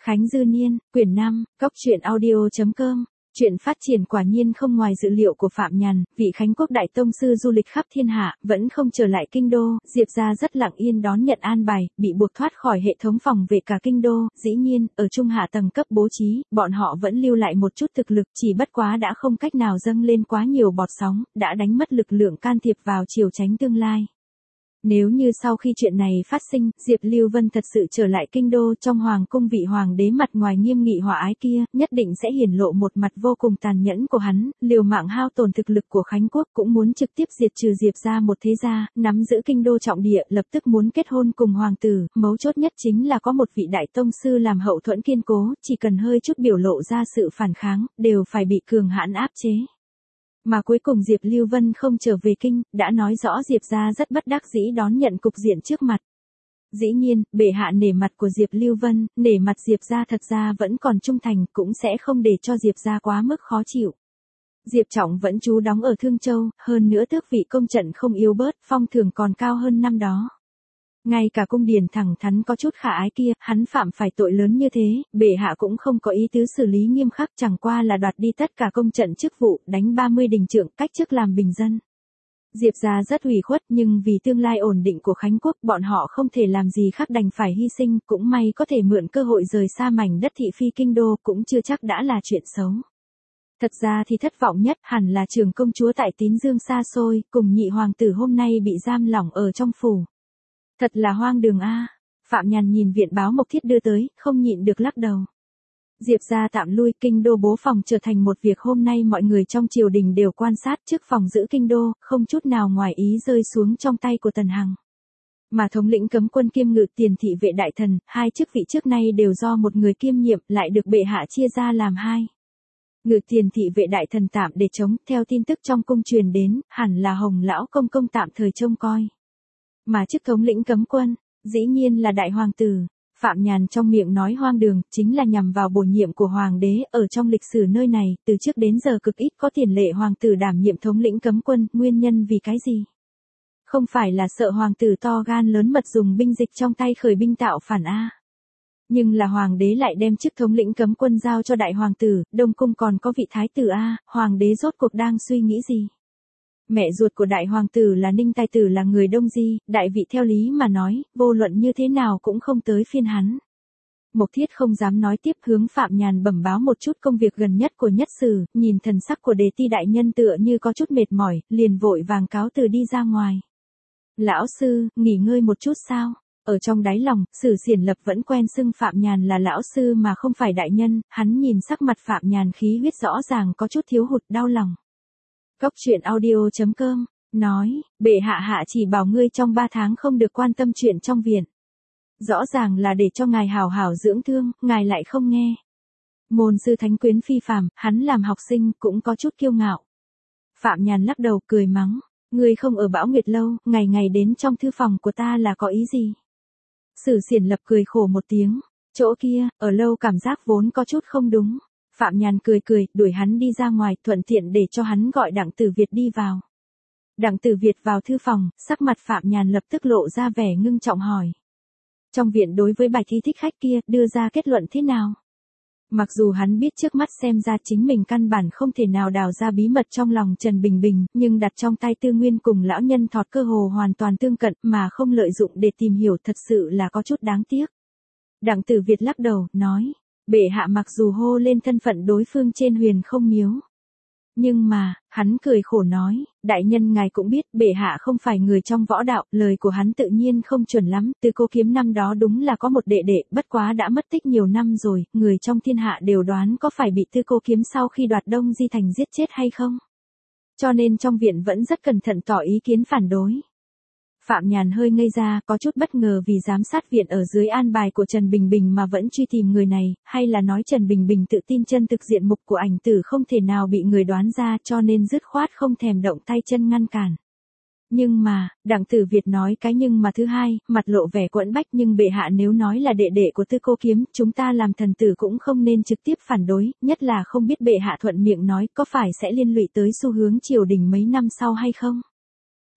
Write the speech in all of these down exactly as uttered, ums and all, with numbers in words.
Khánh Dư Niên, quyển năm, cốc truyện audio chấm com. Chuyện phát triển quả nhiên không ngoài dự liệu của Phạm Nhàn, vị Khánh Quốc đại tông sư du lịch khắp thiên hạ, vẫn không trở lại kinh đô, Diệp gia rất lặng yên đón nhận an bài, bị buộc thoát khỏi hệ thống phòng vệ cả kinh đô, dĩ nhiên, ở trung hạ tầng cấp bố trí, bọn họ vẫn lưu lại một chút thực lực, chỉ bất quá đã không cách nào dâng lên quá nhiều bọt sóng, đã đánh mất lực lượng can thiệp vào chiều tránh tương lai. Nếu như sau khi chuyện này phát sinh, Diệp Lưu Vân thật sự trở lại kinh đô, trong hoàng cung vị hoàng đế mặt ngoài nghiêm nghị hòa ái kia, nhất định sẽ hiển lộ một mặt vô cùng tàn nhẫn của hắn, liều mạng hao tổn thực lực của Khánh Quốc, cũng muốn trực tiếp diệt trừ Diệp gia một thế gia, nắm giữ kinh đô trọng địa, lập tức muốn kết hôn cùng hoàng tử, mấu chốt nhất chính là có một vị đại tông sư làm hậu thuẫn kiên cố, chỉ cần hơi chút biểu lộ ra sự phản kháng, đều phải bị cường hãn áp chế. Mà cuối cùng Diệp Lưu Vân không trở về kinh, đã nói rõ Diệp gia rất bất đắc dĩ đón nhận cục diện trước mặt. Dĩ nhiên, bệ hạ nể mặt của Diệp Lưu Vân, nể mặt Diệp gia thật ra vẫn còn trung thành, cũng sẽ không để cho Diệp gia quá mức khó chịu. Diệp Trọng vẫn trú đóng ở Thương Châu, hơn nữa tước vị công trận không yếu bớt, phong thưởng còn cao hơn năm đó. Ngay cả cung điển thẳng thắn có chút khả ái kia, hắn phạm phải tội lớn như thế, bệ hạ cũng không có ý tứ xử lý nghiêm khắc, chẳng qua là đoạt đi tất cả công trận chức vụ, đánh ba mươi đình trượng, cách chức làm bình dân. Diệp gia rất ủy khuất, nhưng vì tương lai ổn định của Khánh Quốc, bọn họ không thể làm gì khác đành phải hy sinh, cũng may có thể mượn cơ hội rời xa mảnh đất thị phi kinh đô, cũng chưa chắc đã là chuyện xấu. Thật ra thì thất vọng nhất hẳn là trưởng công chúa tại Tín Dương xa xôi, cùng nhị hoàng tử hôm nay bị giam lỏng ở trong phủ. Thật là hoang đường a. Phạm Nhàn nhìn viện báo Mộc Thiết đưa tới, không nhịn được lắc đầu. Diệp gia tạm lui, kinh đô bố phòng trở thành một việc hôm nay mọi người trong triều đình đều quan sát, trước phòng giữ kinh đô, không chút nào ngoài ý rơi xuống trong tay của Tần Hằng. Mà thống lĩnh cấm quân kiêm ngự tiền thị vệ đại thần, hai chức vị trước nay đều do một người kiêm nhiệm, lại được bệ hạ chia ra làm hai. Ngự tiền thị vệ đại thần tạm để chống, theo tin tức trong cung truyền đến, hẳn là Hồng lão công công tạm thời trông coi. Mà chức thống lĩnh cấm quân, dĩ nhiên là đại hoàng tử. Phạm Nhàn trong miệng nói hoang đường, chính là nhằm vào bổ nhiệm của hoàng đế, ở trong lịch sử nơi này, từ trước đến giờ cực ít có tiền lệ hoàng tử đảm nhiệm thống lĩnh cấm quân, nguyên nhân vì cái gì? Không phải là sợ hoàng tử to gan lớn mật dùng binh dịch trong tay khởi binh tạo phản a. Nhưng là hoàng đế lại đem chức thống lĩnh cấm quân giao cho đại hoàng tử, Đông cung còn có vị thái tử a, hoàng đế rốt cuộc đang suy nghĩ gì? Mẹ ruột của đại hoàng tử là Ninh Tài Tử là người Đông Di, đại vị theo lý mà nói, vô luận như thế nào cũng không tới phiên hắn. Mộc Thiết không dám nói tiếp, hướng Phạm Nhàn bẩm báo một chút công việc gần nhất của nhất sử, nhìn thần sắc của Đề Ti đại nhân tựa như có chút mệt mỏi, liền vội vàng cáo từ đi ra ngoài. Lão sư, nghỉ ngơi một chút sao? Ở trong đáy lòng, Sử Xiển Lập vẫn quen xưng Phạm Nhàn là lão sư mà không phải đại nhân, hắn nhìn sắc mặt Phạm Nhàn khí huyết rõ ràng có chút thiếu hụt, đau lòng. Cốc truyện audio chấm com, nói, bệ hạ hạ chỉ bảo ngươi trong ba tháng không được quan tâm chuyện trong viện. Rõ ràng là để cho ngài hảo hảo dưỡng thương, ngài lại không nghe. Môn sư thánh quyến phi phàm, hắn làm học sinh cũng có chút kiêu ngạo. Phạm Nhàn lắc đầu cười mắng, ngươi không ở Bão Nguyệt lâu, ngày ngày đến trong thư phòng của ta là có ý gì? Sử Xiển Lập cười khổ một tiếng, chỗ kia, ở lâu cảm giác vốn có chút không đúng. Phạm Nhàn cười cười, đuổi hắn đi ra ngoài, thuận tiện để cho hắn gọi Đặng Tử Việt đi vào. Đặng Tử Việt vào thư phòng, sắc mặt Phạm Nhàn lập tức lộ ra vẻ ngưng trọng hỏi. Trong viện đối với bài thi thích khách kia, đưa ra kết luận thế nào? Mặc dù hắn biết trước mắt xem ra chính mình căn bản không thể nào đào ra bí mật trong lòng Trần Bình Bình, nhưng đặt trong tay Tư Nguyên cùng lão nhân thọt cơ hồ hoàn toàn tương cận mà không lợi dụng để tìm hiểu thật sự là có chút đáng tiếc. Đặng Tử Việt lắc đầu, nói. Bệ hạ mặc dù hô lên thân phận đối phương trên Huyền Không Miếu. Nhưng mà, hắn cười khổ nói, đại nhân ngài cũng biết, bệ hạ không phải người trong võ đạo, lời của hắn tự nhiên không chuẩn lắm, Tư Cô Kiếm năm đó đúng là có một đệ đệ, bất quá đã mất tích nhiều năm rồi, người trong thiên hạ đều đoán có phải bị Tư Cô Kiếm sau khi đoạt Đông Di Thành giết chết hay không. Cho nên trong viện vẫn rất cẩn thận tỏ ý kiến phản đối. Phạm Nhàn hơi ngây ra, có chút bất ngờ vì giám sát viện ở dưới an bài của Trần Bình Bình mà vẫn truy tìm người này, hay là nói Trần Bình Bình tự tin chân thực diện mục của ảnh tử không thể nào bị người đoán ra cho nên dứt khoát không thèm động tay chân ngăn cản. Nhưng mà, Đặng Tử Việt nói cái nhưng mà thứ hai, mặt lộ vẻ quẫn bách, nhưng bệ hạ nếu nói là đệ đệ của Tư Cô Kiếm, chúng ta làm thần tử cũng không nên trực tiếp phản đối, nhất là không biết bệ hạ thuận miệng nói có phải sẽ liên lụy tới xu hướng triều đình mấy năm sau hay không.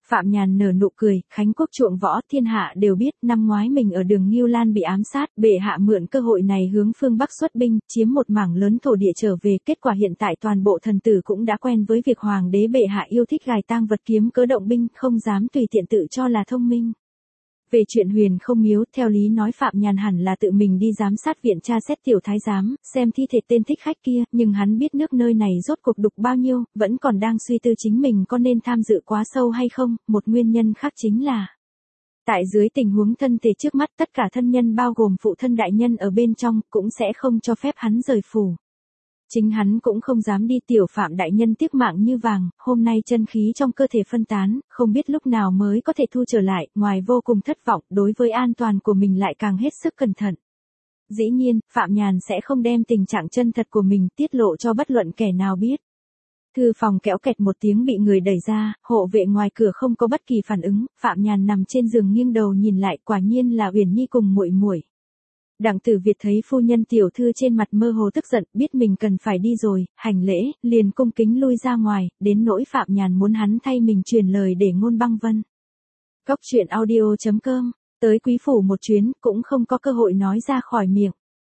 Phạm Nhàn nở nụ cười, Khánh Quốc chuộng võ, thiên hạ đều biết, năm ngoái mình ở đường Ngưu Lan bị ám sát, bệ hạ mượn cơ hội này hướng phương Bắc xuất binh, chiếm một mảng lớn thổ địa trở về, kết quả hiện tại toàn bộ thần tử cũng đã quen với việc hoàng đế bệ hạ yêu thích gài tang vật kiếm cớ động binh, không dám tùy tiện tự cho là thông minh. Về chuyện Huyền Không Miếu, theo lý nói Phạm Nhàn hẳn là tự mình đi giám sát viện tra xét tiểu thái giám, xem thi thể tên thích khách kia, nhưng hắn biết nước nơi này rốt cuộc đục bao nhiêu, vẫn còn đang suy tư chính mình có nên tham dự quá sâu hay không, một nguyên nhân khác chính là tại dưới tình huống thân thể trước mắt tất cả thân nhân bao gồm phụ thân đại nhân ở bên trong cũng sẽ không cho phép hắn rời phủ. Chính hắn cũng không dám đi, tiểu Phạm đại nhân tiếc mạng như vàng, hôm nay chân khí trong cơ thể phân tán, không biết lúc nào mới có thể thu trở lại, ngoài vô cùng thất vọng, đối với an toàn của mình lại càng hết sức cẩn thận. Dĩ nhiên, Phạm Nhàn sẽ không đem tình trạng chân thật của mình tiết lộ cho bất luận kẻ nào biết. Thư phòng kéo kẹt một tiếng bị người đẩy ra, hộ vệ ngoài cửa không có bất kỳ phản ứng, Phạm Nhàn nằm trên giường nghiêng đầu nhìn lại, quả nhiên là Uyển Nhi cùng muội muội. Đặng Tử Việt thấy phu nhân tiểu thư trên mặt mơ hồ tức giận, biết mình cần phải đi rồi, hành lễ, liền cung kính lui ra ngoài, đến nỗi Phạm Nhàn muốn hắn thay mình truyền lời để ngôn băng vân. Cốc truyện audio chấm com, tới quý phủ một chuyến, cũng không có cơ hội nói ra khỏi miệng.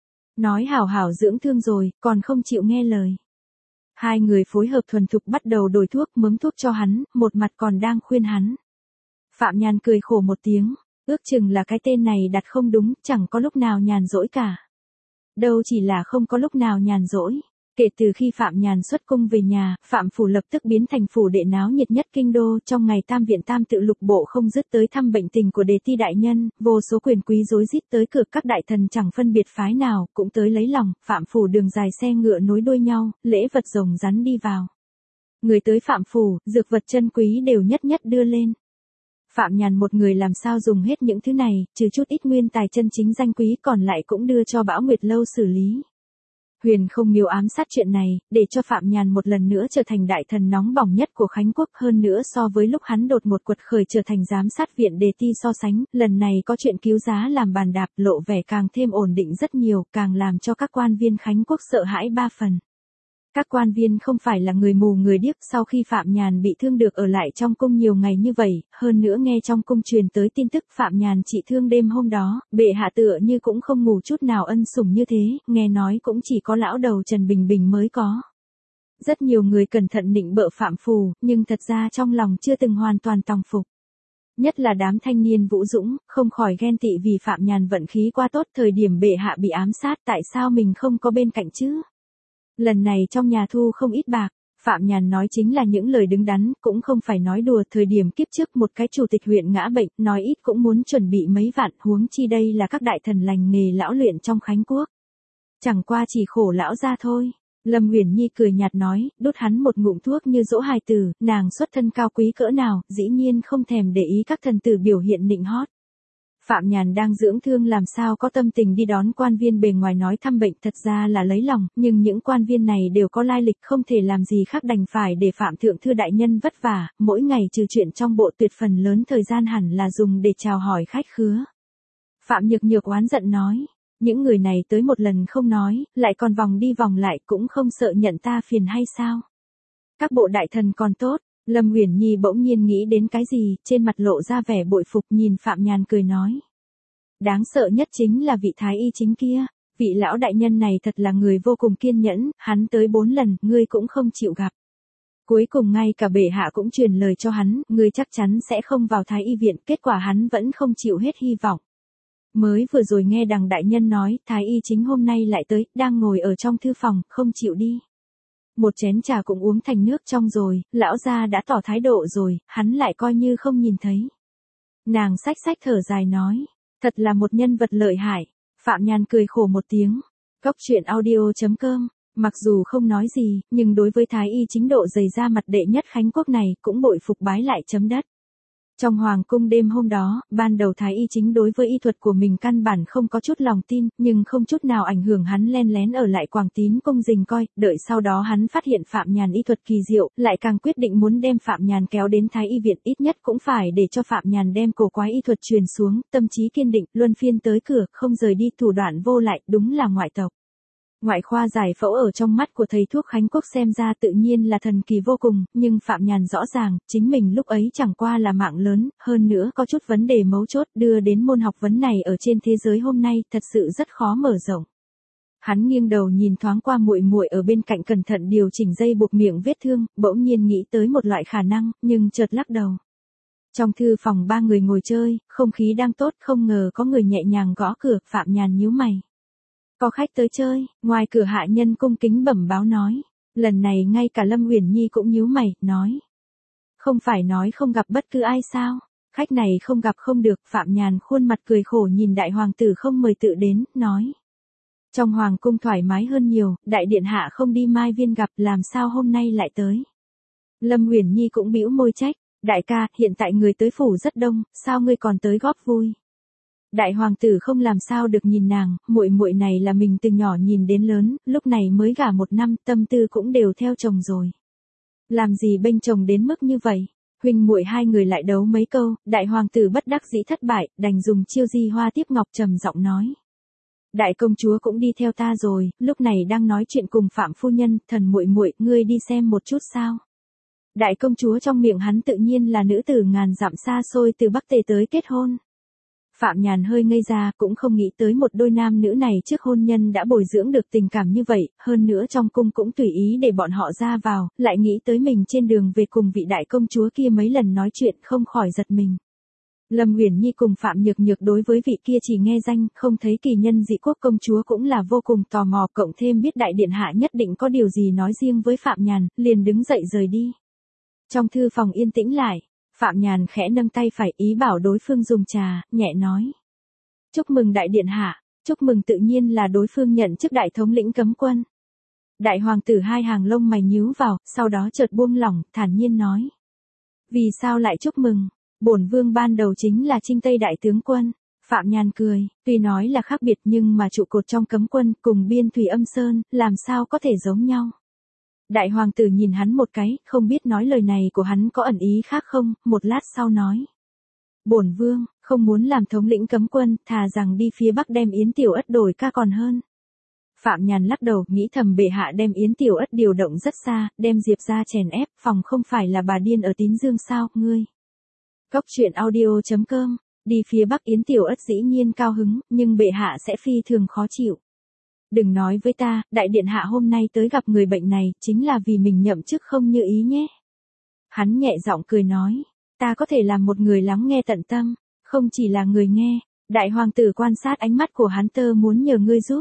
Nói hảo hảo dưỡng thương rồi, còn không chịu nghe lời. Hai người phối hợp thuần thục bắt đầu đổi thuốc, mớm thuốc cho hắn, một mặt còn đang khuyên hắn. Phạm Nhàn cười khổ một tiếng. Ước chừng là cái tên này đặt không đúng, chẳng có lúc nào nhàn rỗi cả. Đâu chỉ là không có lúc nào nhàn rỗi. Kể từ khi Phạm Nhàn xuất cung về nhà, Phạm phủ lập tức biến thành phủ đệ náo nhiệt nhất kinh đô, trong ngày tam viện tam tự lục bộ không dứt tới thăm bệnh tình của Đề Ti đại nhân, vô số quyền quý rối rít tới cửa, các đại thần chẳng phân biệt phái nào, cũng tới lấy lòng, Phạm phủ đường dài xe ngựa nối đuôi nhau, lễ vật rồng rắn đi vào. Người tới Phạm phủ, dược vật chân quý đều nhất nhất đưa lên. Phạm Nhàn một người làm sao dùng hết những thứ này, trừ chút ít nguyên tài chân chính danh quý còn lại cũng đưa cho Bão Nguyệt Lâu xử lý. Huyền Không Miếu ám sát chuyện này, để cho Phạm Nhàn một lần nữa trở thành đại thần nóng bỏng nhất của Khánh Quốc, hơn nữa so với lúc hắn đột một quật khởi trở thành giám sát viện Đề Ti so sánh, lần này có chuyện cứu giá làm bàn đạp, lộ vẻ càng thêm ổn định rất nhiều, càng làm cho các quan viên Khánh Quốc sợ hãi ba phần. Các quan viên không phải là người mù người điếc, sau khi Phạm Nhàn bị thương được ở lại trong cung nhiều ngày như vậy, hơn nữa nghe trong cung truyền tới tin tức Phạm Nhàn trị thương đêm hôm đó, bệ hạ tựa như cũng không ngủ chút nào ân sủng như thế, nghe nói cũng chỉ có lão đầu Trần Bình Bình mới có. Rất nhiều người cẩn thận nịnh bợ Phạm Phù, nhưng thật ra trong lòng chưa từng hoàn toàn tòng phục. Nhất là đám thanh niên vũ dũng, không khỏi ghen tị vì Phạm Nhàn vận khí quá tốt, thời điểm bệ hạ bị ám sát tại sao mình không có bên cạnh chứ? Lần này trong nhà thu không ít bạc, Phạm Nhàn nói chính là những lời đứng đắn, cũng không phải nói đùa, thời điểm kiếp trước một cái chủ tịch huyện ngã bệnh, nói ít cũng muốn chuẩn bị mấy vạn, huống chi đây là các đại thần lành nghề lão luyện trong Khánh Quốc. Chẳng qua chỉ khổ lão ra thôi. Lâm Uyển Nhi cười nhạt nói, đút hắn một ngụm thuốc như dỗ hài tử, nàng xuất thân cao quý cỡ nào, dĩ nhiên không thèm để ý các thần tử biểu hiện nịnh hót. Phạm Nhàn đang dưỡng thương làm sao có tâm tình đi đón quan viên bề ngoài nói thăm bệnh, thật ra là lấy lòng, nhưng những quan viên này đều có lai lịch, không thể làm gì khác đành phải để Phạm Thượng Thư đại nhân vất vả, mỗi ngày trừ chuyện trong bộ tuyệt phần lớn thời gian hẳn là dùng để chào hỏi khách khứa. Phạm Nhược Nhược oán giận nói, những người này tới một lần không nói, lại còn vòng đi vòng lại, cũng không sợ nhận ta phiền hay sao? Các bộ đại thần còn tốt. Lâm Uyển Nhi bỗng nhiên nghĩ đến cái gì, trên mặt lộ ra vẻ bội phục, nhìn Phạm Nhàn cười nói. Đáng sợ nhất chính là vị thái y chính kia, vị lão đại nhân này thật là người vô cùng kiên nhẫn, hắn tới bốn lần, ngươi cũng không chịu gặp. Cuối cùng ngay cả bệ hạ cũng truyền lời cho hắn, ngươi chắc chắn sẽ không vào thái y viện, kết quả hắn vẫn không chịu hết hy vọng. Mới vừa rồi nghe đằng đại nhân nói, thái y chính hôm nay lại tới, đang ngồi ở trong thư phòng, không chịu đi. Một chén trà cũng uống thành nước trong rồi, lão gia đã tỏ thái độ rồi, hắn lại coi như không nhìn thấy. Nàng xách xách thở dài nói, thật là một nhân vật lợi hại. Phạm Nhàn cười khổ một tiếng. Cốc truyện audio chấm com, mặc dù không nói gì, nhưng đối với thái y chính độ dày da mặt đệ nhất Khánh Quốc này, cũng bội phục bái lại chấm đất. Trong hoàng cung đêm hôm đó, ban đầu thái y chính đối với y thuật của mình căn bản không có chút lòng tin, nhưng không chút nào ảnh hưởng hắn len lén ở lại Quảng Tín cung rình coi, đợi sau đó hắn phát hiện Phạm Nhàn y thuật kỳ diệu, lại càng quyết định muốn đem Phạm Nhàn kéo đến thái y viện, ít nhất cũng phải để cho Phạm Nhàn đem cổ quái y thuật truyền xuống, tâm trí kiên định, luân phiên tới cửa, không rời đi, thủ đoạn vô lại, đúng là ngoại tộc. Ngoại khoa giải phẫu ở trong mắt của thầy thuốc Khánh Quốc xem ra tự nhiên là thần kỳ vô cùng, nhưng Phạm Nhàn rõ ràng, chính mình lúc ấy chẳng qua là mạng lớn, hơn nữa có chút vấn đề mấu chốt đưa đến môn học vấn này ở trên thế giới hôm nay thật sự rất khó mở rộng. Hắn nghiêng đầu nhìn thoáng qua muội muội ở bên cạnh cẩn thận điều chỉnh dây buộc miệng vết thương, bỗng nhiên nghĩ tới một loại khả năng, nhưng chợt lắc đầu. Trong thư phòng ba người ngồi chơi, không khí đang tốt, không ngờ có người nhẹ nhàng gõ cửa, Phạm Nhàn nhíu mày. Có khách tới chơi, ngoài cửa hạ nhân cung kính bẩm báo nói. Lần này ngay cả Lâm Uyển Nhi cũng nhíu mày, nói. Không phải nói không gặp bất cứ ai sao, khách này không gặp không được, Phạm Nhàn khuôn mặt cười khổ nhìn đại hoàng tử không mời tự đến, nói. Trong hoàng cung thoải mái hơn nhiều, đại điện hạ không đi Mai Viên gặp, làm sao hôm nay lại tới. Lâm Uyển Nhi cũng bĩu môi trách, đại ca, hiện tại người tới phủ rất đông, sao ngươi còn tới góp vui. Đại hoàng tử không làm sao được nhìn nàng, muội muội này là mình từ nhỏ nhìn đến lớn, lúc này mới gả một năm, tâm tư cũng đều theo chồng rồi. Làm gì bênh chồng đến mức như vậy? Huynh muội hai người lại đấu mấy câu, đại hoàng tử bất đắc dĩ thất bại, đành dùng chiêu di hoa tiếp ngọc trầm giọng nói. Đại công chúa cũng đi theo ta rồi, lúc này đang nói chuyện cùng Phạm phu nhân, thần muội muội, ngươi đi xem một chút sao? Đại công chúa trong miệng hắn tự nhiên là nữ tử ngàn dặm xa xôi từ Bắc Tề tới kết hôn. Phạm Nhàn hơi ngây ra, cũng không nghĩ tới một đôi nam nữ này trước hôn nhân đã bồi dưỡng được tình cảm như vậy, hơn nữa trong cung cũng tùy ý để bọn họ ra vào, lại nghĩ tới mình trên đường về cùng vị đại công chúa kia mấy lần nói chuyện không khỏi giật mình. Lâm Uyển Nhi cùng Phạm Nhược Nhược đối với vị kia chỉ nghe danh, không thấy kỳ nhân dị quốc công chúa cũng là vô cùng tò mò, cộng thêm biết đại điện hạ nhất định có điều gì nói riêng với Phạm Nhàn, liền đứng dậy rời đi. Trong thư phòng yên tĩnh lại, Phạm Nhàn khẽ nâng tay phải ý bảo đối phương dùng trà, nhẹ nói. Chúc mừng đại điện hạ, chúc mừng tự nhiên là đối phương nhận chức đại thống lĩnh cấm quân. Đại hoàng tử hai hàng lông mày nhíu vào, sau đó chợt buông lỏng, thản nhiên nói. Vì sao lại chúc mừng? Bổn vương ban đầu chính là Trinh Tây đại tướng quân. Phạm Nhàn cười, tuy nói là khác biệt nhưng mà trụ cột trong cấm quân cùng biên thủy âm sơn, làm sao có thể giống nhau. Đại hoàng tử nhìn hắn một cái, không biết nói lời này của hắn có ẩn ý khác không, một lát sau nói. Bổn vương, không muốn làm thống lĩnh cấm quân, thà rằng đi phía bắc đem Yến Tiểu Ất đổi ca còn hơn. Phạm Nhàn lắc đầu, nghĩ thầm bệ hạ đem Yến Tiểu Ất điều động rất xa, đem Diệp ra chèn ép, phòng không phải là bà điên ở Tín Dương sao, ngươi. Cốc truyện audio chấm com, đi phía bắc Yến Tiểu Ất dĩ nhiên cao hứng, nhưng bệ hạ sẽ phi thường khó chịu. Đừng nói với ta, đại điện hạ hôm nay tới gặp người bệnh này, chính là vì mình nhậm chức không như ý nhé. Hắn nhẹ giọng cười nói, ta có thể làm một người lắng nghe tận tâm, không chỉ là người nghe. Đại hoàng tử quan sát ánh mắt của hắn, tơ muốn nhờ ngươi giúp.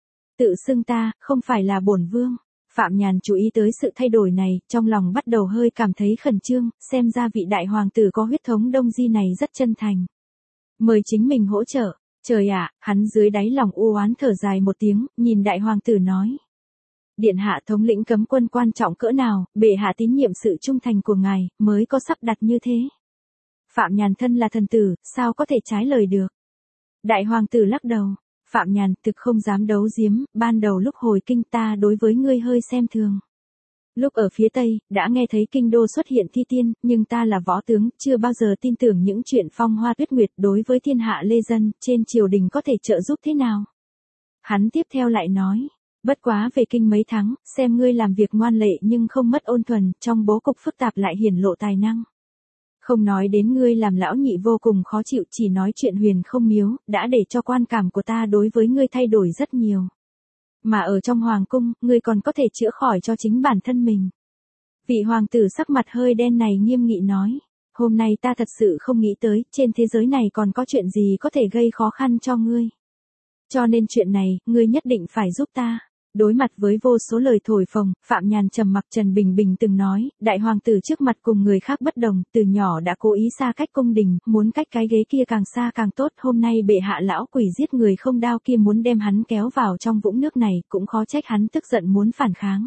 Tự xưng ta, không phải là bổn vương. Phạm Nhàn chú ý tới sự thay đổi này, trong lòng bắt đầu hơi cảm thấy khẩn trương, xem ra vị đại hoàng tử có huyết thống Đông Di này rất chân thành. Mời chính mình hỗ trợ. Trời ạ, hắn dưới đáy lòng u oán thở dài một tiếng, nhìn đại hoàng tử nói. Điện hạ thống lĩnh cấm quân quan trọng cỡ nào, bệ hạ tín nhiệm sự trung thành của ngài, mới có sắp đặt như thế. Phạm Nhàn thân là thần tử, sao có thể trái lời được. Đại hoàng tử lắc đầu. Phạm Nhàn thực không dám đấu giếm, ban đầu lúc hồi kinh ta đối với ngươi hơi xem thường. Lúc ở phía Tây, đã nghe thấy kinh đô xuất hiện thi tiên, nhưng ta là võ tướng, chưa bao giờ tin tưởng những chuyện phong hoa tuyết nguyệt đối với thiên hạ lê dân, trên triều đình có thể trợ giúp thế nào. Hắn tiếp theo lại nói, bất quá về kinh mấy tháng, xem ngươi làm việc ngoan lệ nhưng không mất ôn thuần, trong bố cục phức tạp lại hiển lộ tài năng. Không nói đến ngươi làm lão nhị vô cùng khó chịu, chỉ nói chuyện huyền không miếu, đã để cho quan cảm của ta đối với ngươi thay đổi rất nhiều. Mà ở trong hoàng cung, ngươi còn có thể chữa khỏi cho chính bản thân mình. Vị hoàng tử sắc mặt hơi đen này nghiêm nghị nói, hôm nay ta thật sự không nghĩ tới, trên thế giới này còn có chuyện gì có thể gây khó khăn cho ngươi. Cho nên chuyện này, ngươi nhất định phải giúp ta. Đối mặt với vô số lời thổi phồng, Phạm Nhàn trầm mặc. Trần Bình Bình từng nói, đại hoàng tử trước mặt cùng người khác bất đồng, từ nhỏ đã cố ý xa cách cung đình, muốn cách cái ghế kia càng xa càng tốt. Hôm nay bệ hạ lão quỷ giết người không đao kia muốn đem hắn kéo vào trong vũng nước này, cũng khó trách hắn tức giận muốn phản kháng.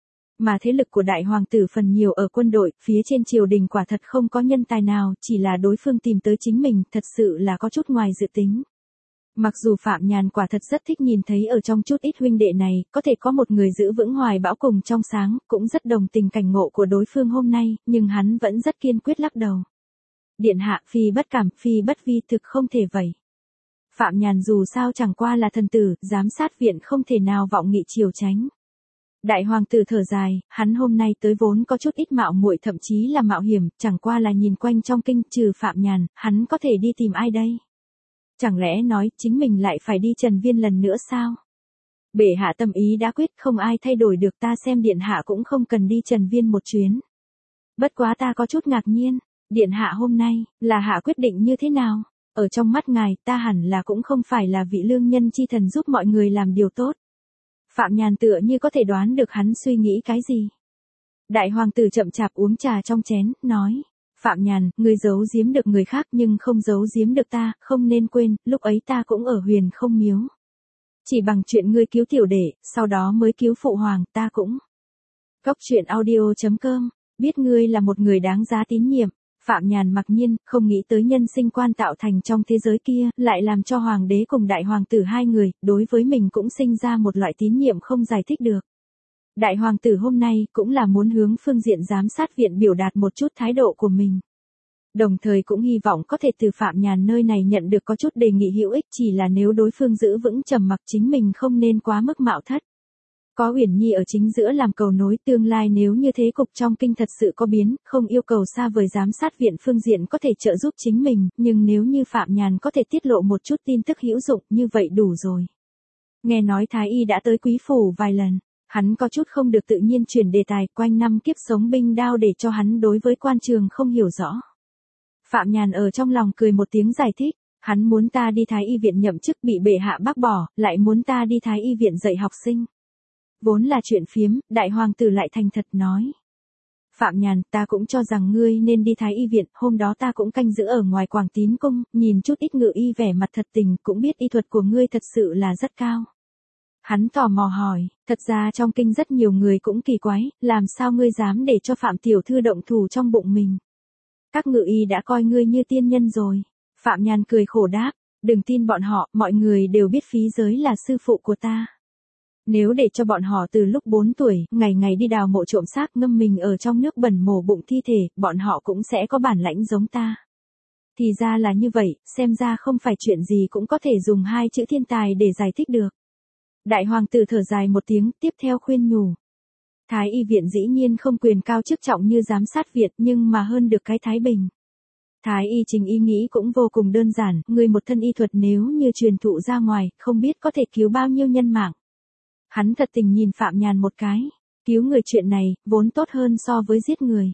Mà thế lực của đại hoàng tử phần nhiều ở quân đội, phía trên triều đình quả thật không có nhân tài nào, chỉ là đối phương tìm tới chính mình, thật sự là có chút ngoài dự tính. Mặc dù Phạm Nhàn quả thật rất thích nhìn thấy ở trong chút ít huynh đệ này, có thể có một người giữ vững hoài bão cùng trong sáng, cũng rất đồng tình cảnh ngộ của đối phương hôm nay, nhưng hắn vẫn rất kiên quyết lắc đầu. Điện hạ, phi bất cảm, phi bất vi, thực không thể vậy. Phạm Nhàn dù sao chẳng qua là thần tử, giám sát viện không thể nào vọng nghị triều tránh. Đại hoàng tử thở dài, hắn hôm nay tới vốn có chút ít mạo muội, thậm chí là mạo hiểm, chẳng qua là nhìn quanh trong kinh, trừ Phạm Nhàn, hắn có thể đi tìm ai đây? Chẳng lẽ nói chính mình lại phải đi Trần Viên lần nữa sao? Bệ hạ tâm ý đã quyết, không ai thay đổi được, ta xem điện hạ cũng không cần đi Trần Viên một chuyến. Bất quá ta có chút ngạc nhiên, điện hạ hôm nay, là hạ quyết định như thế nào? Ở trong mắt ngài, ta hẳn là cũng không phải là vị lương nhân chi thần giúp mọi người làm điều tốt. Phạm Nhàn tựa như có thể đoán được hắn suy nghĩ cái gì. Đại hoàng tử chậm chạp uống trà trong chén, nói. Phạm Nhàn, người giấu giếm được người khác nhưng không giấu giếm được ta, không nên quên, lúc ấy ta cũng ở Huyền Không Miếu. Chỉ bằng chuyện ngươi cứu tiểu đệ, sau đó mới cứu phụ hoàng, ta cũng. Góc truyện audio chấm com, biết ngươi là một người đáng giá tín nhiệm. Phạm Nhàn mặc nhiên, không nghĩ tới nhân sinh quan tạo thành trong thế giới kia, lại làm cho hoàng đế cùng đại hoàng tử hai người, đối với mình cũng sinh ra một loại tín nhiệm không giải thích được. Đại hoàng tử hôm nay cũng là muốn hướng phương diện giám sát viện biểu đạt một chút thái độ của mình. Đồng thời cũng hy vọng có thể từ Phạm Nhàn nơi này nhận được có chút đề nghị hữu ích, chỉ là nếu đối phương giữ vững trầm mặc chính mình không nên quá mức mạo thất. Có Uyển Nhi ở chính giữa làm cầu nối, tương lai nếu như thế cục trong kinh thật sự có biến, không yêu cầu xa vời giám sát viện phương diện có thể trợ giúp chính mình, nhưng nếu như Phạm Nhàn có thể tiết lộ một chút tin tức hữu dụng như vậy đủ rồi. Nghe nói Thái Y đã tới Quý Phủ vài lần, hắn có chút không được tự nhiên chuyển đề tài, quanh năm kiếp sống binh đao để cho hắn đối với quan trường không hiểu rõ. Phạm Nhàn ở trong lòng cười một tiếng giải thích, hắn muốn ta đi Thái Y viện nhậm chức bị bệ hạ bác bỏ, lại muốn ta đi Thái Y viện dạy học sinh. Vốn là chuyện phiếm, đại hoàng tử lại thành thật nói. Phạm Nhàn, ta cũng cho rằng ngươi nên đi Thái Y viện, hôm đó ta cũng canh giữ ở ngoài Quảng Tín cung, nhìn chút ít ngự y vẻ mặt thật tình, cũng biết y thuật của ngươi thật sự là rất cao. Hắn tò mò hỏi, thật ra trong kinh rất nhiều người cũng kỳ quái, làm sao ngươi dám để cho Phạm tiểu thư động thủ trong bụng mình. Các ngự y đã coi ngươi như tiên nhân rồi. Phạm Nhàn cười khổ đáp, đừng tin bọn họ, mọi người đều biết Phí Giới là sư phụ của ta. Nếu để cho bọn họ từ lúc bốn tuổi, ngày ngày đi đào mộ trộm xác ngâm mình ở trong nước bẩn mổ bụng thi thể, bọn họ cũng sẽ có bản lãnh giống ta. Thì ra là như vậy, xem ra không phải chuyện gì cũng có thể dùng hai chữ thiên tài để giải thích được. Đại hoàng tử thở dài một tiếng, tiếp theo khuyên nhủ. Thái Y viện dĩ nhiên không quyền cao chức trọng như giám sát viện, nhưng mà hơn được cái thái bình. Thái Y chính ý nghĩ cũng vô cùng đơn giản, người một thân y thuật nếu như truyền thụ ra ngoài, không biết có thể cứu bao nhiêu nhân mạng. Hắn thật tình nhìn Phạm Nhàn một cái, cứu người chuyện này, vốn tốt hơn so với giết người.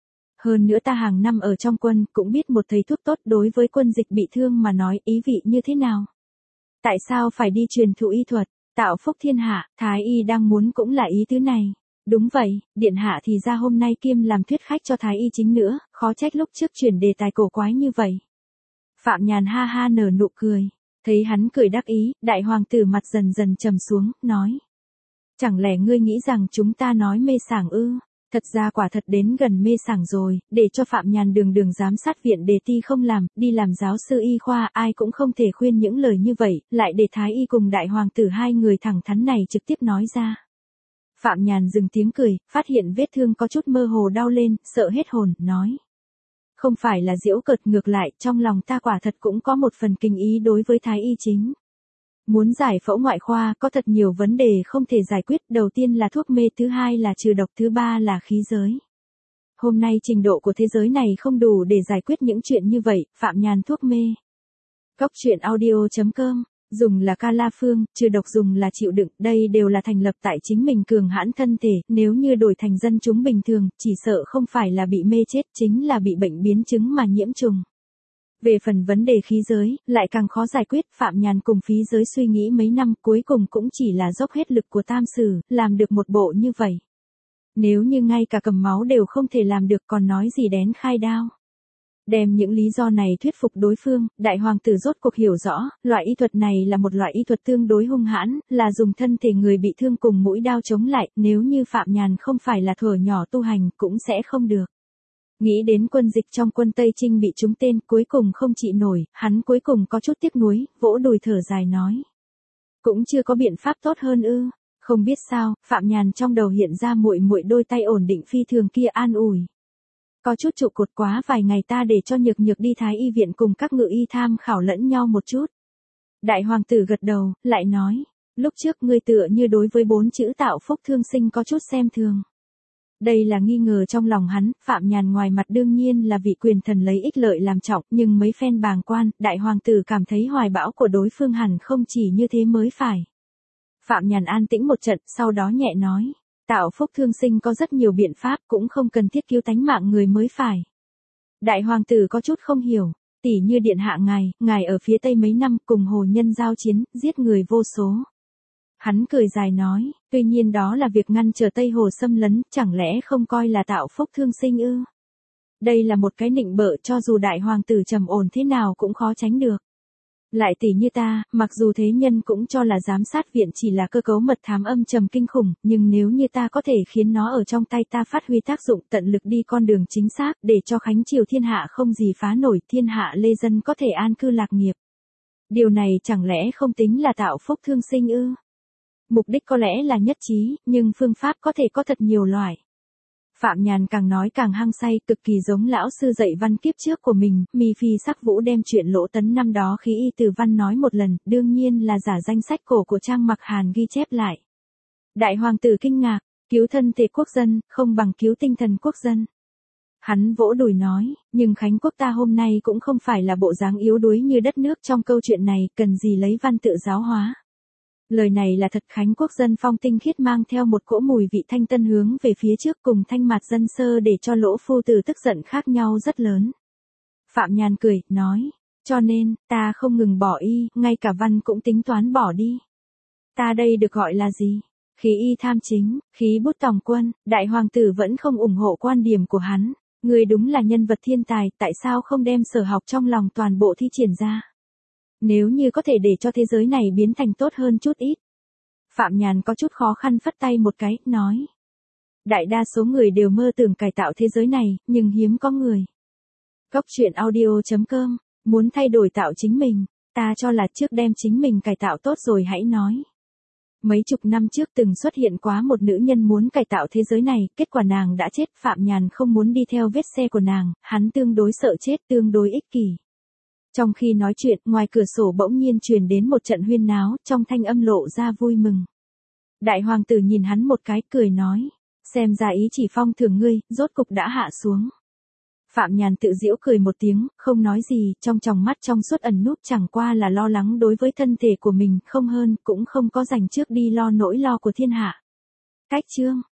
Hơn nữa ta hàng năm ở trong quân, cũng biết một thầy thuốc tốt đối với quân dịch bị thương mà nói ý vị như thế nào. Tại sao phải đi truyền thụ y thuật, tạo phúc thiên hạ, Thái Y đang muốn cũng là ý tứ này. Đúng vậy, điện hạ thì ra hôm nay kiêm làm thuyết khách cho Thái Y chính nữa, khó trách lúc trước chuyển đề tài cổ quái như vậy. Phạm Nhàn ha ha nở nụ cười, thấy hắn cười đắc ý, đại hoàng tử mặt dần dần trầm xuống, nói. Chẳng lẽ ngươi nghĩ rằng chúng ta nói mê sảng ư? Thật ra quả thật đến gần mê sảng rồi, để cho Phạm Nhàn đường đường giám sát viện đề ti không làm, đi làm giáo sư y khoa, ai cũng không thể khuyên những lời như vậy, lại để Thái Y cùng đại hoàng tử hai người thẳng thắn này trực tiếp nói ra. Phạm Nhàn dừng tiếng cười, phát hiện vết thương có chút mơ hồ đau lên, sợ hết hồn, nói. Không phải là giễu cợt, ngược lại, trong lòng ta quả thật cũng có một phần kinh ý đối với Thái Y chính. Muốn giải phẫu ngoại khoa có thật nhiều vấn đề không thể giải quyết, đầu tiên là thuốc mê, thứ hai là trừ độc, thứ ba là khí giới. Hôm nay trình độ của thế giới này không đủ để giải quyết những chuyện như vậy, Phạm Nhàn thuốc mê. Góc truyện audio chấm com, dùng là ca la phương, trừ độc dùng là chịu đựng, đây đều là thành lập tại chính mình cường hãn thân thể, nếu như đổi thành dân chúng bình thường, chỉ sợ không phải là bị mê chết, chính là bị bệnh biến chứng mà nhiễm trùng. Về phần vấn đề khí giới, lại càng khó giải quyết, Phạm Nhàn cùng Phí Giới suy nghĩ mấy năm, cuối cùng cũng chỉ là dốc hết lực của tam sử, làm được một bộ như vậy. Nếu như ngay cả cầm máu đều không thể làm được, còn nói gì đến khai đao. Đem những lý do này thuyết phục đối phương, đại hoàng tử rốt cuộc hiểu rõ, loại y thuật này là một loại y thuật tương đối hung hãn, là dùng thân thể người bị thương cùng mũi đao chống lại, nếu như Phạm Nhàn không phải là thuở nhỏ tu hành, cũng sẽ không được. Nghĩ đến quân dịch trong quân Tây Trinh bị trúng tên, cuối cùng không trị nổi, hắn cuối cùng có chút tiếc nuối, vỗ đùi thở dài nói. Cũng chưa có biện pháp tốt hơn ư? Không biết sao, Phạm Nhàn trong đầu hiện ra muội muội đôi tay ổn định phi thường kia an ủi. Có chút trụ cột quá, vài ngày ta để cho Nhược Nhược đi Thái Y viện cùng các ngự y tham khảo lẫn nhau một chút. Đại hoàng tử gật đầu, lại nói, lúc trước ngươi tựa như đối với bốn chữ tạo phúc thương sinh có chút xem thường. Đây là nghi ngờ trong lòng hắn, Phạm Nhàn ngoài mặt đương nhiên là vị quyền thần lấy ích lợi làm trọng, nhưng mấy phen bàng quan, đại hoàng tử cảm thấy hoài bão của đối phương hẳn không chỉ như thế mới phải. Phạm Nhàn an tĩnh một trận, sau đó nhẹ nói, tạo phúc thương sinh có rất nhiều biện pháp, cũng không cần thiết cứu tánh mạng người mới phải. Đại hoàng tử có chút không hiểu, tỷ như điện hạ ngài, ngài ở phía tây mấy năm cùng hồ nhân giao chiến, giết người vô số. Hắn cười dài nói, tuy nhiên đó là việc ngăn trở Tây Hồ xâm lấn, chẳng lẽ không coi là tạo phúc thương sinh ư? Đây là một cái nịnh bợ cho dù đại hoàng tử trầm ổn thế nào cũng khó tránh được. Lại tỷ như ta, mặc dù thế nhân cũng cho là giám sát viện chỉ là cơ cấu mật thám âm trầm kinh khủng, nhưng nếu như ta có thể khiến nó ở trong tay ta phát huy tác dụng tận lực đi con đường chính xác để cho Khánh Triều thiên hạ không gì phá nổi, thiên hạ lê dân có thể an cư lạc nghiệp. Điều này chẳng lẽ không tính là tạo phúc thương sinh ư? Mục đích có lẽ là nhất trí, nhưng phương pháp có thể có thật nhiều loại. Phạm Nhàn càng nói càng hăng say, cực kỳ giống lão sư dạy văn kiếp trước của mình, Mi Phi Sắc Vũ đem chuyện Lỗ Tấn năm đó khí y từ văn nói một lần, đương nhiên là giả danh sách cổ của Trang Mặc Hàn ghi chép lại. Đại hoàng tử kinh ngạc, cứu thân thể quốc dân, không bằng cứu tinh thần quốc dân. Hắn vỗ đùi nói, nhưng Khánh quốc ta hôm nay cũng không phải là bộ dáng yếu đuối như đất nước trong câu chuyện này, cần gì lấy văn tự giáo hóa. Lời này là thật, Khánh quốc dân phong tinh khiết mang theo một cỗ mùi vị thanh tân hướng về phía trước cùng thanh mạt dân sơ để cho Lỗ phu tử tức giận khác nhau rất lớn. Phạm Nhàn cười, nói, cho nên, ta không ngừng bỏ y, ngay cả văn cũng tính toán bỏ đi. Ta đây được gọi là gì? Khí y tham chính, khí bút tòng quân, đại hoàng tử vẫn không ủng hộ quan điểm của hắn. Người đúng là nhân vật thiên tài, tại sao không đem sở học trong lòng toàn bộ thi triển ra? Nếu như có thể để cho thế giới này biến thành tốt hơn chút ít. Phạm Nhàn có chút khó khăn phất tay một cái, nói. Đại đa số người đều mơ tưởng cải tạo thế giới này, nhưng hiếm có người. Góc truyện audio chấm com, muốn thay đổi tạo chính mình, ta cho là trước đem chính mình cải tạo tốt rồi hãy nói. Mấy chục năm trước từng xuất hiện quá một nữ nhân muốn cải tạo thế giới này, kết quả nàng đã chết, Phạm Nhàn không muốn đi theo vết xe của nàng, hắn tương đối sợ chết, tương đối ích kỷ. Trong khi nói chuyện, ngoài cửa sổ bỗng nhiên truyền đến một trận huyên náo, trong thanh âm lộ ra vui mừng. Đại hoàng tử nhìn hắn một cái, cười nói, xem ra ý chỉ phong thưởng ngươi, rốt cục đã hạ xuống. Phạm Nhàn tự giễu cười một tiếng, không nói gì, trong tròng mắt trong suốt ẩn nút chẳng qua là lo lắng đối với thân thể của mình, không hơn, cũng không có dành trước đi lo nỗi lo của thiên hạ. Cách chương